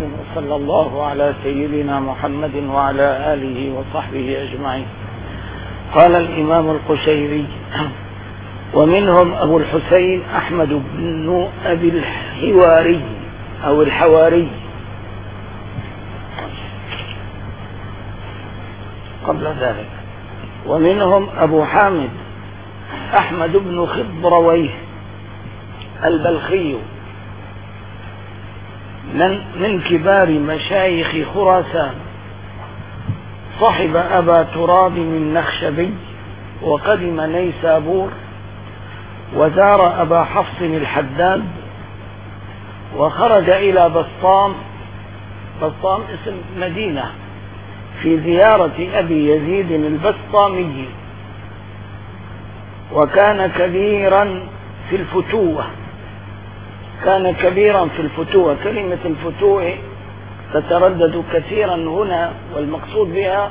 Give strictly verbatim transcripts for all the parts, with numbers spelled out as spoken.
وصلى الله على سيدنا محمد وعلى آله وصحبه أجمعين. قال الإمام القشيري: ومنهم أبو الحسين أحمد بن أبي الحواري أو الحواري قبل ذلك، ومنهم أبو حامد أحمد بن خضرويه البلخي من كبار مشايخ خراسان، صحب أبا تراب النخشبي وقدم نيسابور، وزار أبا حفص الحداد، وخرج إلى بسطام. بسطام اسم مدينة في زيارة أبي يزيد البسطامي، وكان كبيرا في الفتوة كان كبيرا في الفتوة كلمة الفتوة تتردد كثيرا هنا، والمقصود بها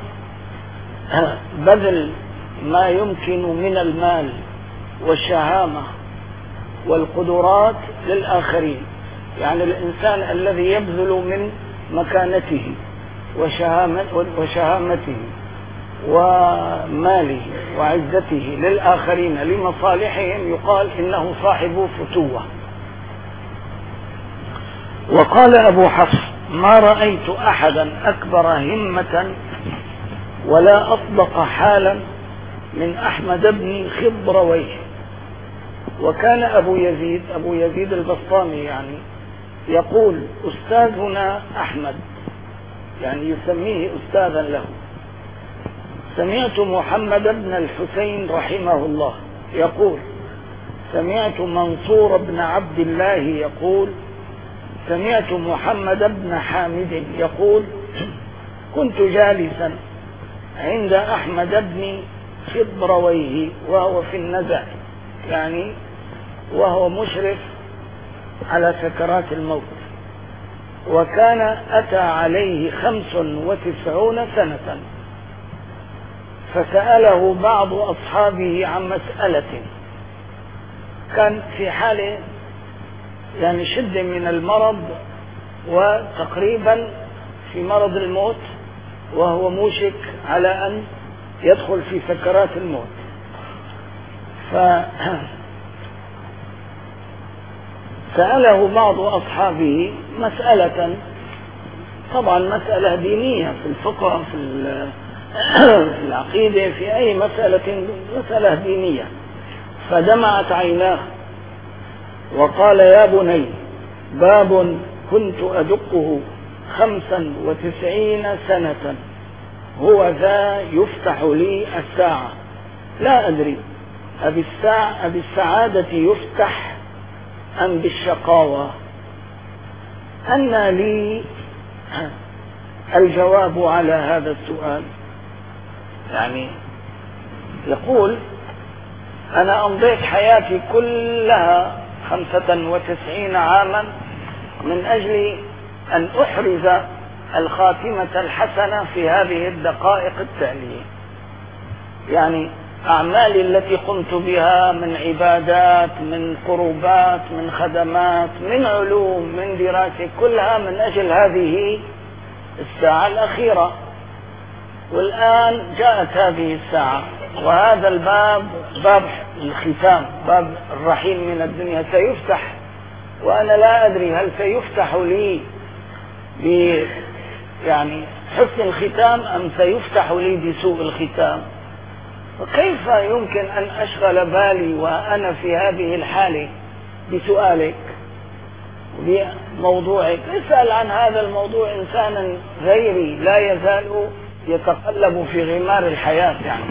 بذل ما يمكن من المال والشهامة والقدرات للآخرين، يعني الإنسان الذي يبذل من مكانته وشهامته وماله وعزته للآخرين لمصالحهم يقال إنه صاحب فتوة. وقال أبو حفص: ما رأيت أحدا أكبر همة ولا أصدق حالا من أحمد بن خضرويه. وكان أبو يزيد أبو يزيد البسطامي يعني يقول: أستاذنا أحمد، يعني يسميه أستاذا له. سمعت محمد بن الحسين رحمه الله يقول: سمعت منصور بن عبد الله يقول: سمعت محمد بن حامد يقول: كنت جالسا عند أحمد بن خضرويه وهو في النزع، يعني وهو مشرف على سكرات الموت، وكان أتى عليه خمس وتسعون سنة، فسأله بعض أصحابه عن مسألة. كان في حال يعني شدة من المرض، وتقريبا في مرض الموت، وهو موشك على أن يدخل في سكرات الموت. فسأله بعض أصحابه مسألة، طبعا مسألة دينية في الفقه في العقيدة في أي مسألة، مسألة دينية. فدمعت عيناه وقال: يا بني، باب كنت أدقه خمسا وتسعين سنة هو ذا يفتح لي الساعة، لا أدري أبي الساعة أبي السعادة يفتح أم بالشقاوة؟ أن لي الجواب على هذا السؤال. يعني يقول: أنا أمضيت حياتي كلها خمسة وتسعين عاما من أجل أن أحرز الخاتمة الحسنة في هذه الدقائق التالية، يعني أعمالي التي قمت بها من عبادات، من قربات، من خدمات، من علوم، من دراسة، كلها من أجل هذه الساعة الأخيرة. والآن جاءت هذه الساعة، وهذا الباب باب الختام، باب الرحيل من الدنيا سيفتح، وأنا لا أدري هل سيفتح لي ب يعني حسن الختام أم سيفتح لي بسوء الختام. وكيف يمكن أن أشغل بالي وأنا في هذه الحالة بسؤالك بموضوعك؟ اسأل عن هذا الموضوع إنسانا غيري لا يزال يتقلب في غمار الحياة. يعني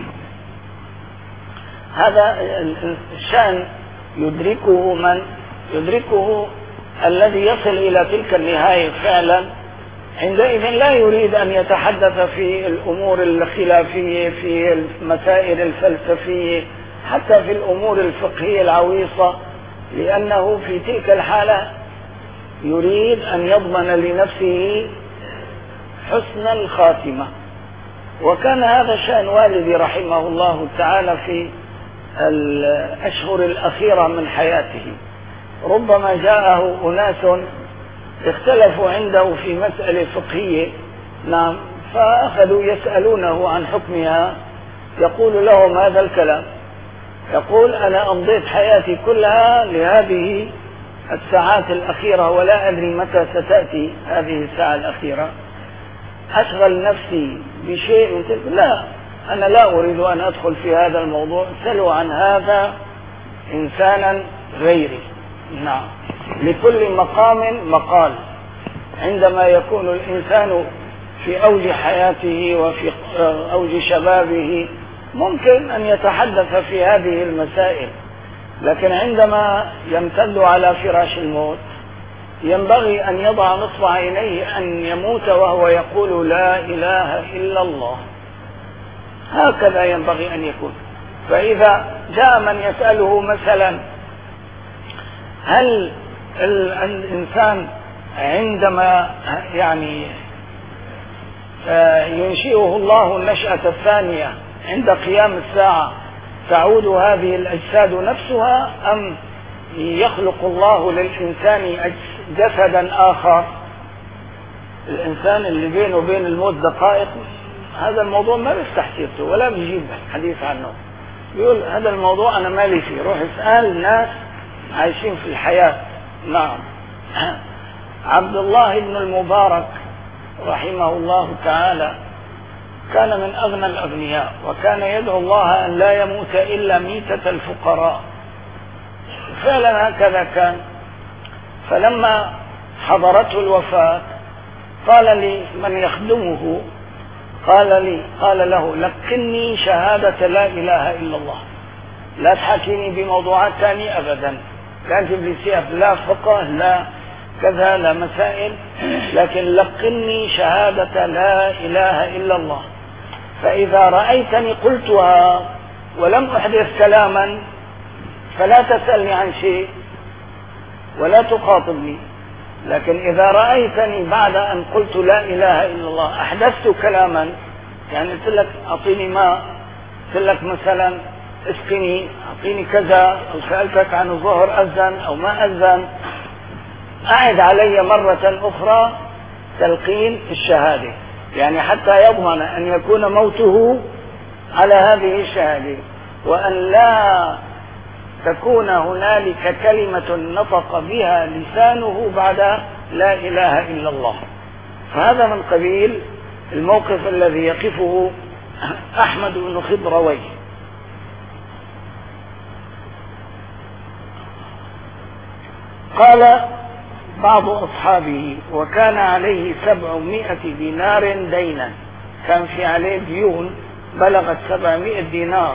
هذا الشأن يدركه من يدركه الذي يصل إلى تلك النهاية فعلا، عندئذ لا يريد أن يتحدث في الأمور الخلافية، في المسائل الفلسفية، حتى في الأمور الفقهية العويصة، لأنه في تلك الحالة يريد أن يضمن لنفسه حسن الخاتمة. وكان هذا شأن والدي رحمه الله تعالى في الأشهر الأخيرة من حياته. ربما جاءه أناس اختلفوا عنده في مسألة فقهية، نعم، فأخذوا يسألونه عن حكمها، يقول لهم هذا الكلام، يقول أنا أمضيت حياتي كلها لهذه الساعات الأخيرة ولا أدري متى ستأتي هذه الساعة الأخيرة، أشغل نفسي بشيء من تلك. لا، أنا لا أريد أن أدخل في هذا الموضوع، سلوا عن هذا إنسانا غيري. نعم، لكل مقام مقال. عندما يكون الإنسان في أوج حياته وفي أوج شبابه ممكن أن يتحدث في هذه المسائل، لكن عندما يمتد على فراش الموت ينبغي أن يضع نصب عينيه أن يموت وهو يقول لا إله إلا الله. هكذا ينبغي أن يكون. فإذا جاء من يسأله مثلا هل الإنسان عندما يعني ينشئه الله النشأة الثانية عند قيام الساعة تعود هذه الأجساد نفسها، أم يخلق الله للإنسان جسدا آخر؟ الإنسان اللي بينه وبين الموت دقائق، هذا الموضوع ما بيفتح سيرته ولا بيجيب الحديث عنه، بيقول هذا الموضوع أنا مالي فيه، روح اسأل ناس عايشين في الحياة. نعم. عبد الله بن المبارك رحمه الله تعالى كان من أغنى الأغنياء، وكان يدعو الله أن لا يموت إلا ميتة الفقراء، فعلا هكذا كان. فلما حضرته الوفاة قال لي من يخدمه، قال لي قال له لقني شهادة لا إله إلا الله، لا تحكيني بموضوعات ثانية أبدا، لا تجيب لي سياق، لا فقه لا كذا لا مسائل، لكن لقني شهادة لا إله إلا الله، فإذا رأيتني قلتها ولم أحدث كلاما فلا تسألني عن شيء ولا تخاطبني، لكن إذا رأيتني بعد أن قلت لا إله إلا الله أحدثت كلاما، يعني قلت لك أعطيني ماء، قلت لك مثلا اسقني، أعطيني كذا، أو سألتك عن الظهر أذن أو ما أذن، أعد علي مرة أخرى تلقين الشهادة، يعني حتى يضمن أن يكون موته على هذه الشهادة، وأن لا تكون هنالك كلمة نطق بها لسانه بعد لا إله إلا الله. فهذا من قبيل الموقف الذي يقفه أحمد بن خضروي. قال بعض أصحابه وكان عليه سبعمائة دينار دينا، كان في عليه ديون بلغت سبعمائة دينار.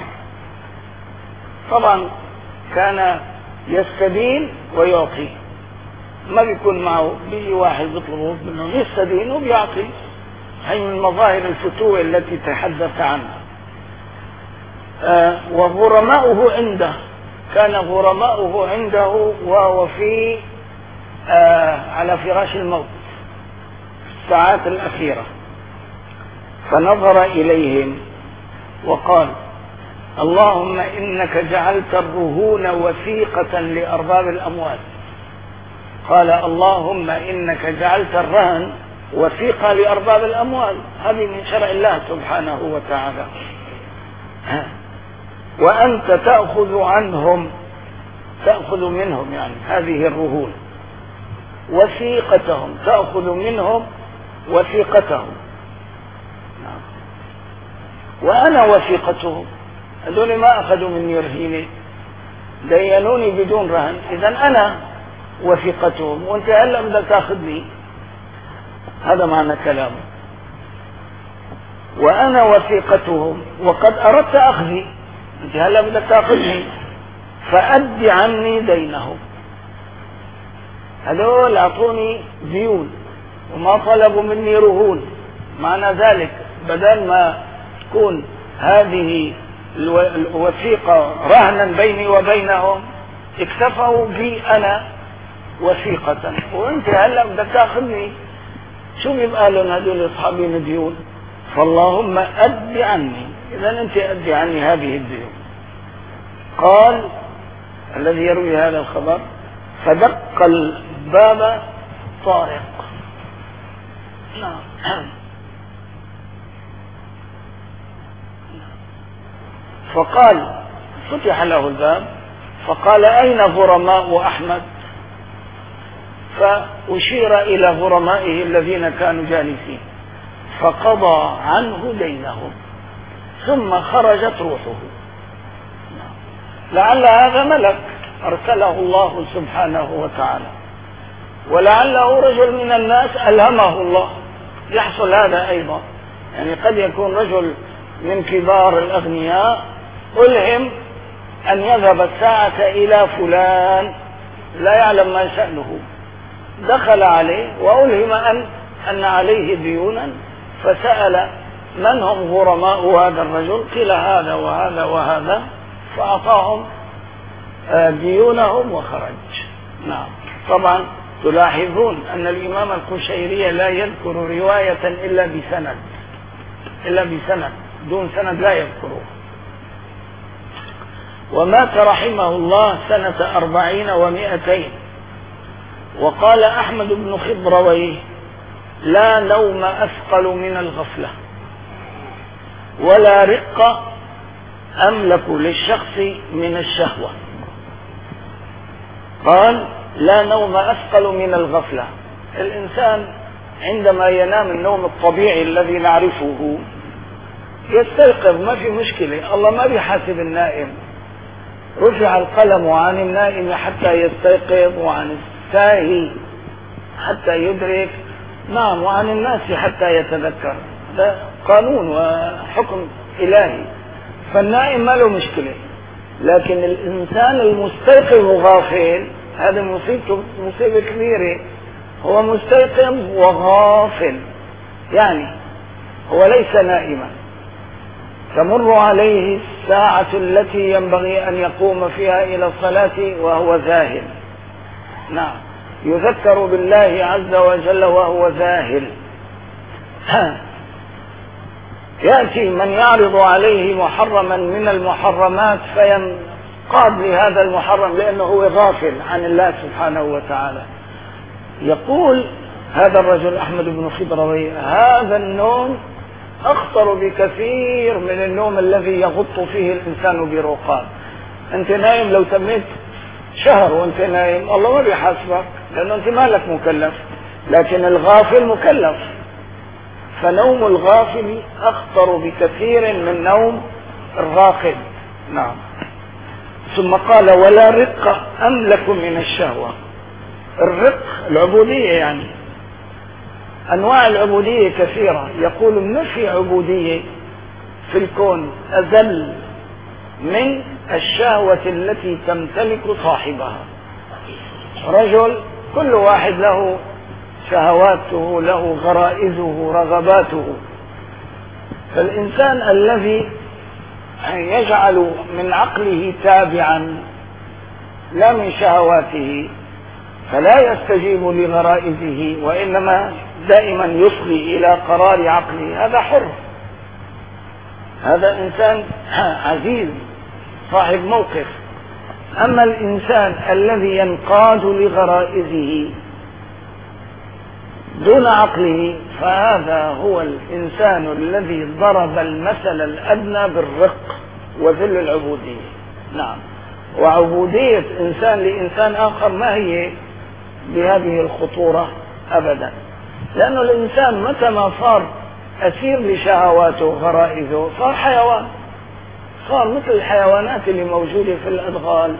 طبعا كان يستدين ويعطي، ما بيكون معه، بيجي واحد بيطلبه منه يستدين وبيعطي، هي من مظاهر الفتوة التي تحدث عنها. آه وغرماؤه عنده، كان غرماؤه عنده وهو في آه على فراش الموت الساعات الأخيرة، فنظر إليهم وقال اللهم إنك جعلت الرهون وثيقة لأرباب الأموال. قال اللهم إنك جعلت الرهن وثيقة لأرباب الأموال، هذه من شرع الله سبحانه وتعالى، وأنت تأخذ عنهم، تأخذ منهم يعني هذه الرهون، وثيقتهم تأخذ منهم وثيقتهم، وأنا وثيقتهم، هذول ما أخذوا مني رهينة، دينوني بدون رهن، إذن أنا وثيقتهم، وأنت هلأ بدك تأخذني. هذا معنى كلامه، وأنا وثيقتهم وقد أردت أخذي، أنت هلأ بدك تأخذني، فأد عني دينهم. هذول أعطوني ديون وما طلبوا مني رهون، معنى ذلك بدل ما تكون هذه الوثيقة رهنا بيني وبينهم اكتفوا بي أنا وثيقة، وانت هلا بدك تاخذني، شو بيبقى لهم هذول اصحابين ديون؟ فاللهم أد عني، إذا أنت أدي عني هذه الديون. قال الذي يروي هذا الخبر فدق الباب الطارق. نعم. فقال فتح له الباب فقال أين غرماء أحمد؟ فأشير إلى غرمائه الذين كانوا جالسين فقضى عنه دينهم ثم خرجت روحه. لعل هذا ملك أرسله الله سبحانه وتعالى، ولعله رجل من الناس ألهمه الله. يحصل هذا أيضا، يعني قد يكون رجل من كبار الأغنياء ألهم أن يذهب الساعة إلى فلان لا يعلم ما شأنه، دخل عليه وألهم أن أن عليه ديونا، فسأل من هم غرماء هذا الرجل؟ قيل هذا وهذا وهذا، فأعطاهم ديونهم وخرج. نعم. طبعا تلاحظون أن الإمام القشيري لا يذكر رواية إلا بسند، إلا بسند، دون سند لا يذكره. ومات رحمه الله سنة أربعين ومائتين. وقال أحمد بن خضرويه: لا نوم أثقل من الغفلة، ولا رق أملك للشخص من الشهوة. قال: لا نوم أثقل من الغفلة. الإنسان عندما ينام النوم الطبيعي الذي نعرفه يستيقظ، ما في مشكلة، الله ما بيحاسب النائم. رفع القلم عن النائم حتى يستيقظ، وعن الساهي حتى يدرك، نعم، وعن الناس حتى يتذكر. ده قانون وحكم إلهي، فالنائم ما له مشكلة. لكن الإنسان المستيقظ غافل هذا مصيبته، مصيبة كبيرة. هو مستيقظ وغافل، يعني هو ليس نائما. تمر عليه الساعة التي ينبغي أن يقوم فيها إلى الصلاة وهو ذاهل. نعم، يذكر بالله عز وجل وهو ذاهل. يأتي من يعرض عليه محرما من المحرمات فينقاد لهذا المحرم لأنه هو غافل عن الله سبحانه وتعالى. يقول هذا الرجل أحمد بن خضرويه: هذا النوم أخطر بكثير من النوم الذي يغط فيه الإنسان برقاد. أنت نايم لو تميت شهر وأنت نايم الله ما بيحاسبك، لأنه أنت مالك مكلف، لكن الغافل مكلف. فنوم الغافل أخطر بكثير من نوم الراقد. نعم. ثم قال: ولا رق أملك من الشهوة. الرق العبودية، يعني أنواع العبودية كثيرة. يقول: ما في عبودية في الكون أذل من الشهوة التي تمتلك صاحبها. رجل كل واحد له شهواته، له غرائزه، رغباته. فالإنسان الذي يجعل من عقله تابعا لا من شهواته فلا يستجيب لغرائزه، وإنما دائما يصغي إلى قرار عقله، هذا حر، هذا إنسان عزيز صاحب موقف. أما الإنسان الذي ينقاد لغرائزه دون عقله فهذا هو الإنسان الذي ضرب المثل الأدنى بالرق وذل العبودية. نعم. وعبودية إنسان لإنسان آخر ما هي بهذه الخطورة أبدا، لأنه الإنسان متى ما صار أسير لشهواته وغرائزه صار حيوان، صار مثل الحيوانات اللي موجودة في الأدغال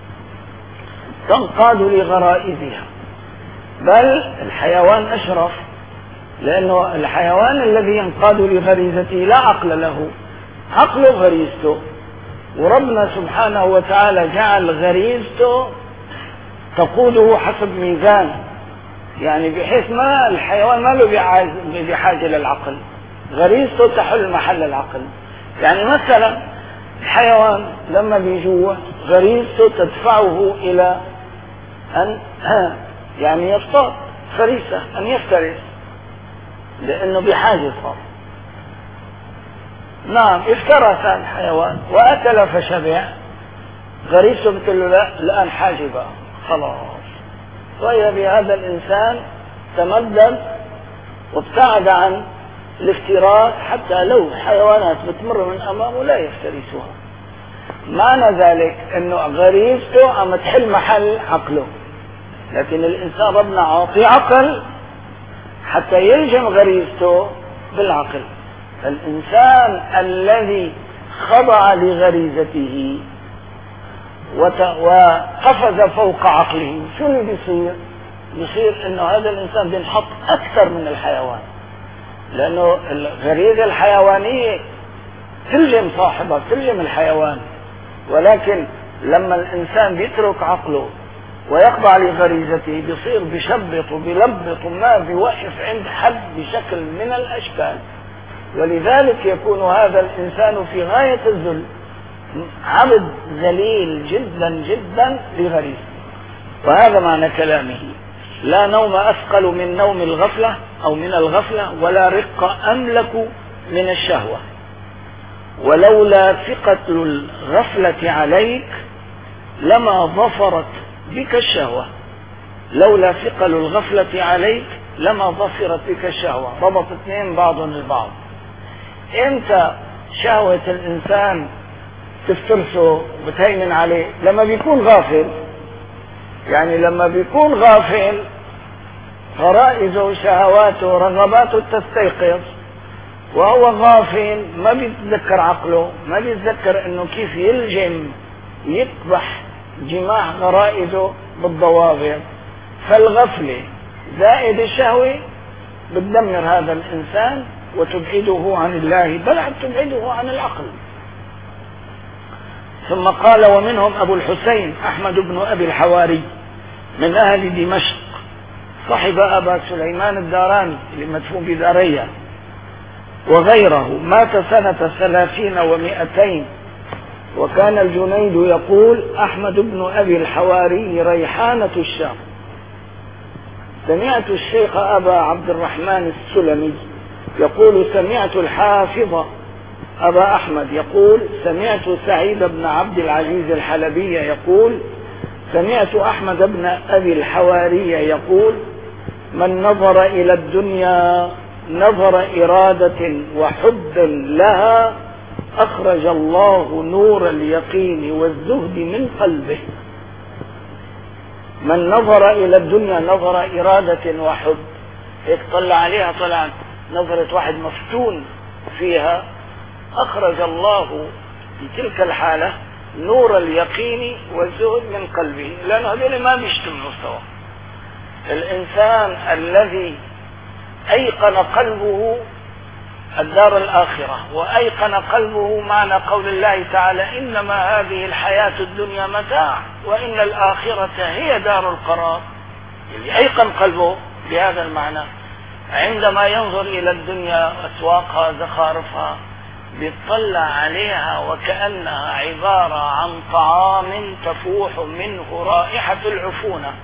تنقاد لغرائزها. بل الحيوان أشرف، لأنه الحيوان الذي ينقاد لغريزته لا عقل له، عقله غريزته، وربنا سبحانه وتعالى جعل غريزته تقوده حسب ميزان، يعني بحيث ما الحيوان ما له بحاجة للعقل، غريزته تحل محل العقل. يعني مثلا الحيوان لما بيجوع غريزته تدفعه إلى أن يعني يصطاد فريسة، أن يفترس، لأنه بحاجة صار. نعم، افترس الحيوان وأكل فشبع، غريزته بتقول له لا، الآن حاجة بقى خلاص. وإذا بهذا الإنسان تمدد وابتعد عن الافتراس، حتى لو حيوانات بتمر من أمامه لا يفترسها. معنى ذلك أنه غريزته عم تحل محل عقله، لكن الإنسان ربنا عاطي عقل حتى يلجم غريزته بالعقل. الإنسان الذي خضع لغريزته وقفز فوق عقله، شو اللي بيصير؟ بيصير انه هذا الانسان بينحط اكثر من الحيوان، لانه الغريزة الحيوانية تلجم صاحبها، تلجم الحيوان. ولكن لما الانسان بيترك عقله ويخضع لغريزته بيصير بيشبط وبيلبط وما بيوقف عند حد بشكل من الاشكال، ولذلك يكون هذا الانسان في غاية الذل، عبد ذليل جدا جدا لغريزته. وهذا معنى كلامه: لا نوم أثقل من نوم الغفلة أو من الغفلة، ولا رق أملك من الشهوة، ولولا ثقة الغفلة عليك لما ظفرت بك الشهوة. لولا ثقل الغفلة عليك لما ظفرت بك الشهوة. ربط اثنين بعضهم البعض. امتى شهوة الإنسان تفترسه وبتهيمن عليه؟ لما بيكون غافل. يعني لما بيكون غافل غرائزه وشهواته رغباته تستيقظ، وهو غافل ما بيتذكر عقله، ما بيتذكر انه كيف يلجم يقبح جماح غرائزه بالضوابط. فالغفلة زائد الشهوة بتدمر هذا الإنسان وتبعده عن الله، بل تبعده عن العقل. ثم قال: ومنهم أبو الحسين أحمد بن أبي الحواري من أهل دمشق، صحب أبا سليمان الداراني اللي مدفون بدارية وغيره، مات سنة ثلاثين ومئتين. وكان الجنيد يقول: أحمد بن أبي الحواري ريحانة الشام. سمعت الشيخ أبا عبد الرحمن السلمي يقول: سمعت الحافظ أبا أحمد يقول: سمعت سعيد بن عبد العزيز الحلبي يقول: سمعت أحمد بن أبي الحواري يقول: من نظر إلى الدنيا نظر إرادة وحب لها أخرج الله نور اليقين والزهد من قلبه. من نظر إلى الدنيا نظر إرادة وحب، هيك طلع عليها طلع نظرة واحد مفتون فيها، أخرج الله في تلك الحالة نور اليقين والزهد من قلبه، لأن هذول ما بيجتمعوا سوا. الإنسان الذي أيقن قلبه الدار الآخرة وأيقن قلبه معنى قول الله تعالى: إنما هذه الحياة الدنيا متاع وإن الآخرة هي دار القرار. اللي أيقن قلبه بهذا المعنى عندما ينظر إلى الدنيا أسواقها زخارفها بيطلع عليها وكأنها عبارة عن طعام تفوح منه رائحة العفونة،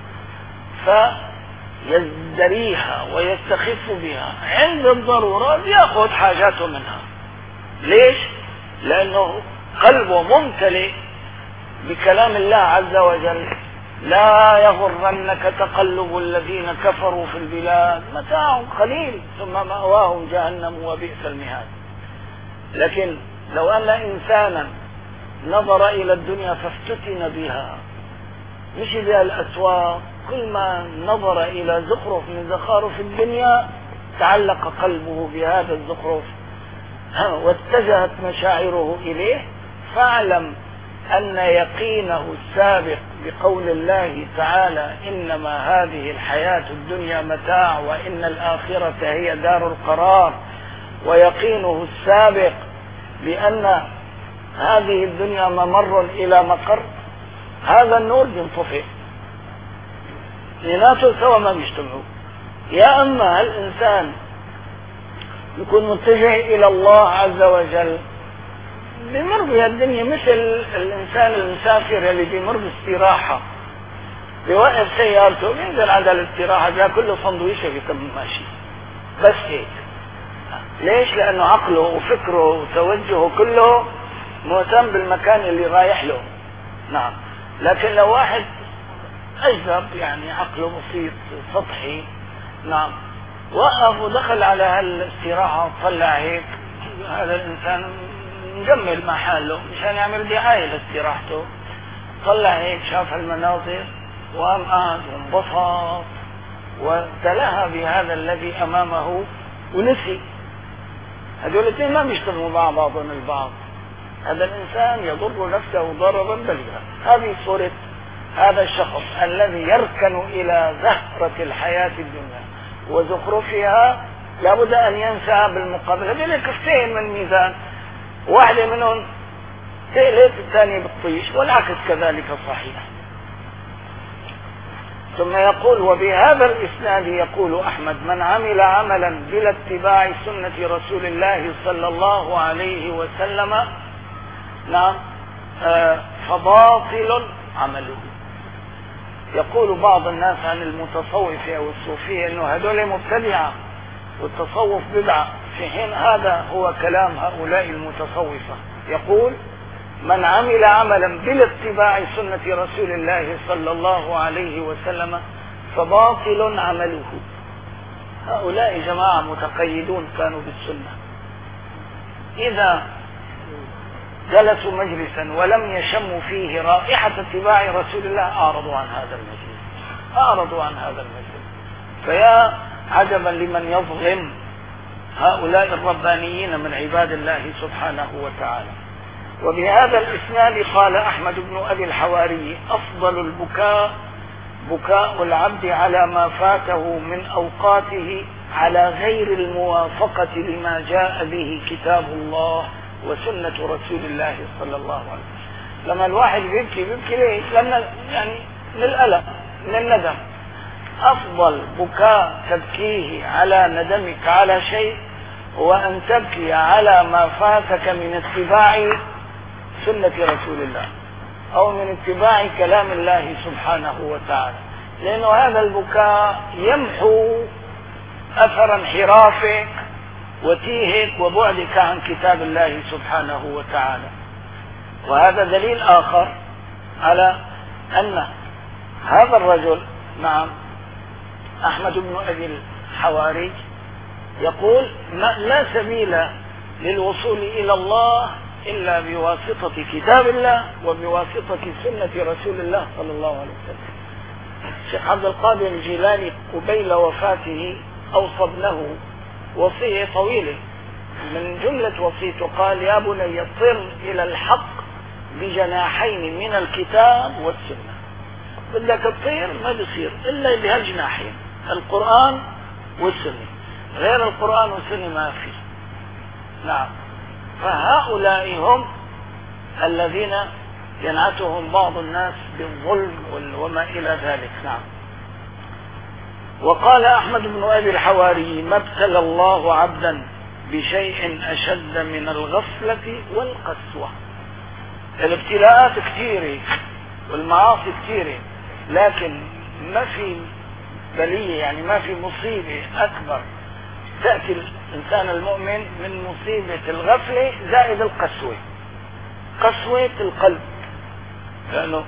فيزدريها ويستخف بها، عند الضرورة بيأخذ حاجاته منها. ليش؟ لأنه قلبه ممتلئ بكلام الله عز وجل: لا يغرنك تقلب الذين كفروا في البلاد متاع قليل ثم مأواهم جهنم وبئس المهاد. لكن لو أن إنسانا نظر إلى الدنيا فافتتن بها، مشي بها الأسواق، كل ما نظر إلى زخرف من زخارف الدنيا تعلق قلبه بهذا الزخرف واتجهت مشاعره إليه، فاعلم أن يقينه السابق بقول الله تعالى: إنما هذه الحياة الدنيا متاع وإن الآخرة هي دار القرار، ويقينه السابق بأن هذه الدنيا ممر إلى مقر، هذا النور ينطفئ. اثنيناتهم سوا ما بيجتمعوا. يا أما الإنسان يكون متجه إلى الله عز وجل بمر بها الدنيا مثل الإنسان المسافر اللي بيمر باستراحة، بيوقف سيارته بينزل على الاستراحة بياكل له سندويشة بيكمل ماشي، بس هيك. ليش؟ لأنه عقله وفكره وتوجهه كله مهتم بالمكان اللي رايح له. نعم. لكن لو واحد أجرب يعني عقله بسيط سطحي نعم. وقف ودخل على هالاستراحة وطلع هيك، هذا الإنسان مجمل محله مشان يعمل دعاية لاستراحته، طلع هيك شاف المناظر وقام قعد وانبسط وتلهى بهذا الذي أمامه ونسي. هذول الاثنين ما بيشتغلوا مع بعضهم البعض، هذا الإنسان يضر نفسه ضررا بليغا. هذه صورة هذا الشخص الذي يركن إلى زهرة الحياة الدنيا وزخرفها، لابد أن ينسى بالمقابل. هذول كفتين من ميزان، واحدة منهم تقلت الثانية بتطيش، والعكس كذلك صحيح. ثم يقول: وبهذا الإسناد يقول أحمد: من عمل عملا بلا اتباع سنة رسول الله صلى الله عليه وسلم نعم آه فباطل عمله. يقول بعض الناس عن المتصوفة أو الصوفية أنه هذول مبتدعة والتصوف بدعة، في حين هذا هو كلام هؤلاء المتصوفة. يقول: من عمل عملا بلا اتباع سنة رسول الله صلى الله عليه وسلم فباطل عمله. هؤلاء جماعة متقيدون كانوا بالسنة، إذا جلسوا مجلسا ولم يشموا فيه رائحة اتباع رسول الله أعرضوا عن هذا المجلس، أعرضوا عن هذا المجلس. فيا عجبا لمن يظلم هؤلاء الربانيين من عباد الله سبحانه وتعالى. وبهذا الإسناد قال أحمد بن أبي الحواري: أفضل البكاء بكاء العبد على ما فاته من أوقاته على غير الموافقة لما جاء به كتاب الله وسنة رسول الله صلى الله عليه وسلم. لما الواحد بيبكي بيبكي ليه؟ لأن يعني للألم من الندم. أفضل بكاء تبكيه على ندمك على شيء هو أن تبكي على ما فاتك من اتباع سنة رسول الله أو من اتباع كلام الله سبحانه وتعالى، لأنه هذا البكاء يمحو أثر انحرافك وتيهك وبعدك عن كتاب الله سبحانه وتعالى. وهذا دليل آخر على أن هذا الرجل نعم أحمد بن أبي الحواري يقول: لا سبيل للوصول إلى الله إلا بواسطة كتاب الله وبواسطة سنة رسول الله صلى الله عليه وسلم. الشيخ عبد القادر الجيلاني قبيل وفاته أوصى ابنه وصية طويلة، من جملة وصيته قال: يا بني صر إلى الحق بجناحين من الكتاب والسنة. بدك تطير ما بيصير إلا بهالجناحين، القرآن والسنة، غير القرآن والسنة ما في. نعم. فهؤلاء هم الذين ينعتهم بعض الناس بالظلم وما إلى ذلك. نعم. وقال أحمد بن أبي الحواري: ما ابتلى الله عبدا بشيء أشد من الغفلة والقسوة. الابتلاءات كثيرة والمعاصي كثيرة، لكن ما في بلية، يعني ما في مصيبة أكبر تأتي الإنسان المؤمن من مصيبة الغفلة زائد القسوة، قسوة القلب. لأنه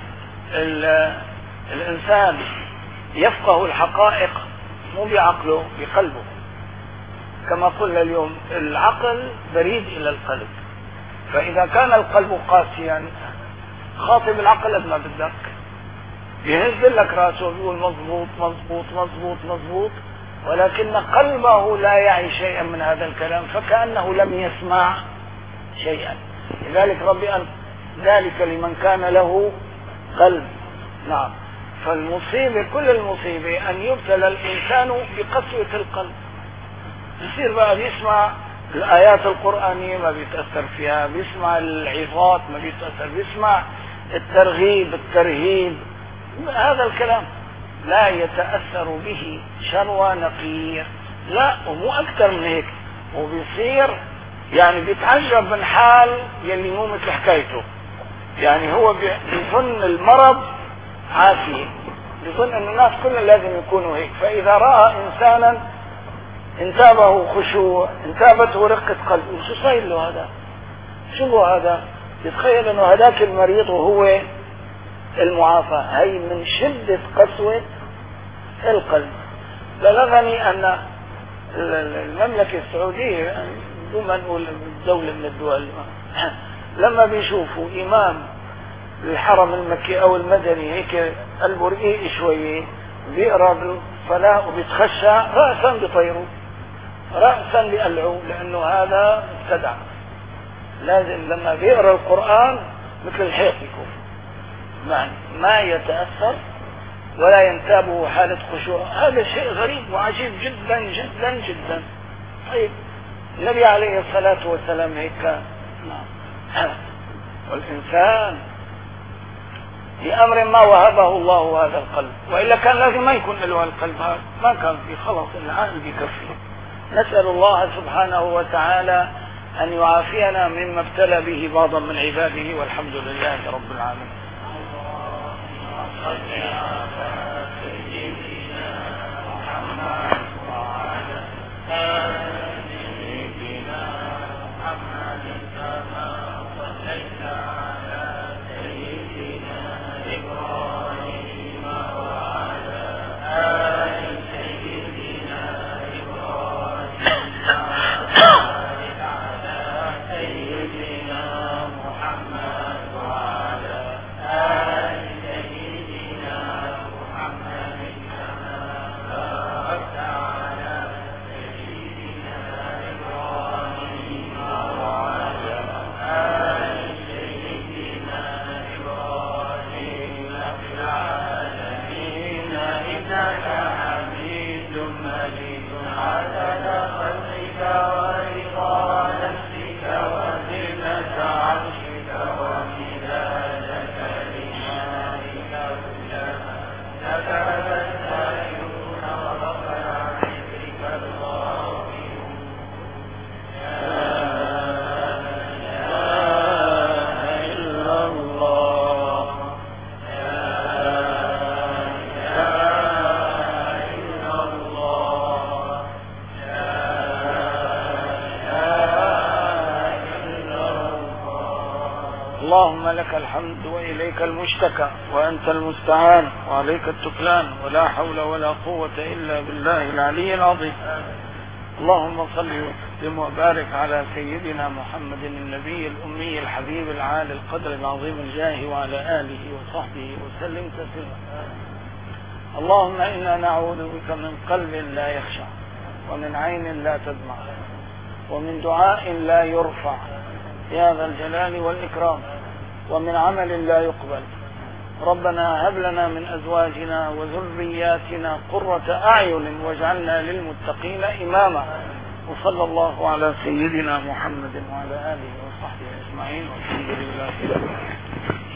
الإنسان يفقه الحقائق مو بعقله، بقلبه. كما قلنا اليوم العقل بريد إلى القلب، فإذا كان القلب قاسيا خاطب العقل قد ما بدك، يهز لك راسه ويقول مضبوط مضبوط مضبوط مضبوط، ولكن قلبه لا يعي شيئا من هذا الكلام، فكأنه لم يسمع شيئا. لذلك ربي أن ذلك لمن كان له قلب. نعم. فالمصيبة كل المصيبة أن يبتلى الإنسان بقسوة القلب، يصير بقى بيسمع الآيات القرآنية ما بيتأثر فيها، بيسمع العظات ما بيتأثر، بيسمع الترغيب الترهيب، هذا الكلام لا يتأثر به شروى نقير، لا ومو أكثر من هيك. وبيصير يعني بيتعجب من حال يلي مو مثل حكايته، يعني هو بيظن المرض عافية، بيظن أن الناس كلهم لازم يكونوا هيك. فإذا رأى إنسانا انتابه خشوع، انتابته رقة قلب، شو صاير له هذا؟ شو هو هذا؟ يتخيل أنه هذاك المريض وهو المعافى. هي من شدة قسوة القلب. بلغني أن المملكة السعودية دون ما نقول دولة من الدول لما بيشوفوا إمام الحرم المكي أو المدني هيك قلبه رقيق شوية بيقرأ بالصلاة وبيتخشى رأسا بيطيروا رأسا بيقلعوا، لأنه هذا ابتدع. لازم لما بيقرأ القرآن مثل الحيط يكون يعني ما يتأثر ولا ينتابه حالة خشوع. هذا شيء غريب وعجيب جدا جدا جدا. طيب النبي عليه الصلاة والسلام هيك والإنسان بأمر ما وهبه الله هذا القلب، وإلا كان لازم ما يكون له القلب هذا، ما كان في خلص العقل بكفيه. نسأل الله سبحانه وتعالى أن يعافينا مما ابتلى به بعضا من عباده، والحمد لله رب العالمين. اللهم لك الحمد وإليك المشتكى وأنت المستعان وعليك التكلان، ولا حول ولا قوة إلا بالله العلي العظيم. اللهم صل وسلم وبارك على سيدنا محمد النبي الأمي الحبيب العالي القدر العظيم الجاه وعلى آله وصحبه وسلم تسليما. اللهم إنا نعوذ بك من قلب لا يخشع، ومن عين لا تدمع، ومن دعاء لا يرفع يا ذا الجلال والإكرام، ومن عمل لا يقبل. ربنا هب لنا من أزواجنا وذرياتنا قرة أعين واجعلنا للمتقين إماما. وصلى الله على سيدنا محمد وعلى آله وصحبه أجمعين، والحمد لله.